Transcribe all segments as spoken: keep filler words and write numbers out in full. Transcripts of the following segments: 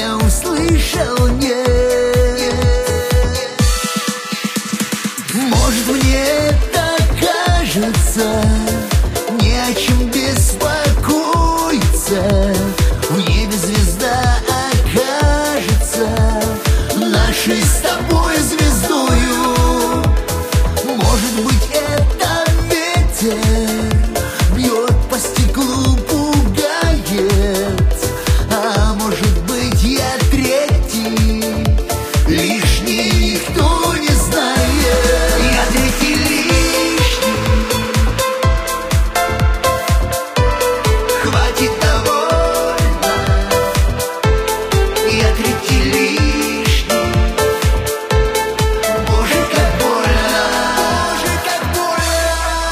я услышал нет. Может, мне это кажется, не о чем беспокоиться. В небе звезда окажется нашей с тобой звездою. Может быть, это ветер бьет по стеклу, пугает. А может быть, я третий, лишний, никто не знает. Я третий лишний, хватит довольно. Я третий лишний, боже, как больно, боже, как больно.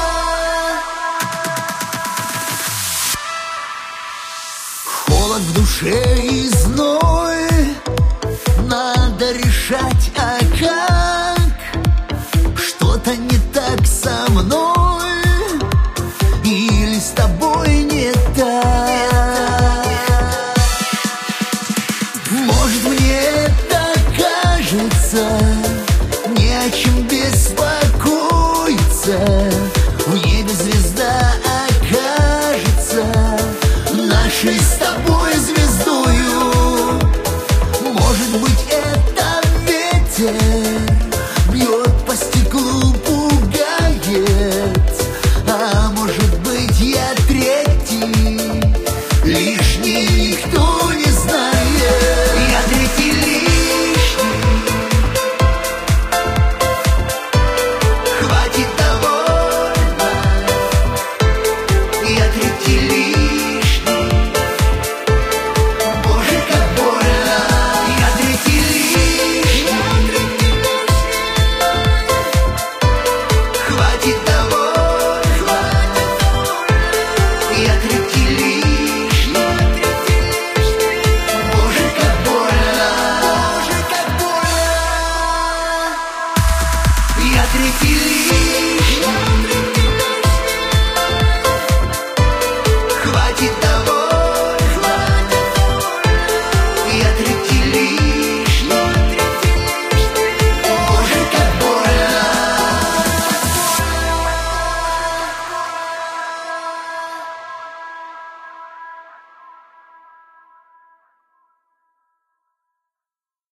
Холод в душе и зной, надо решать, а как? Что-то не так со мной или с тобой не так? Может, мне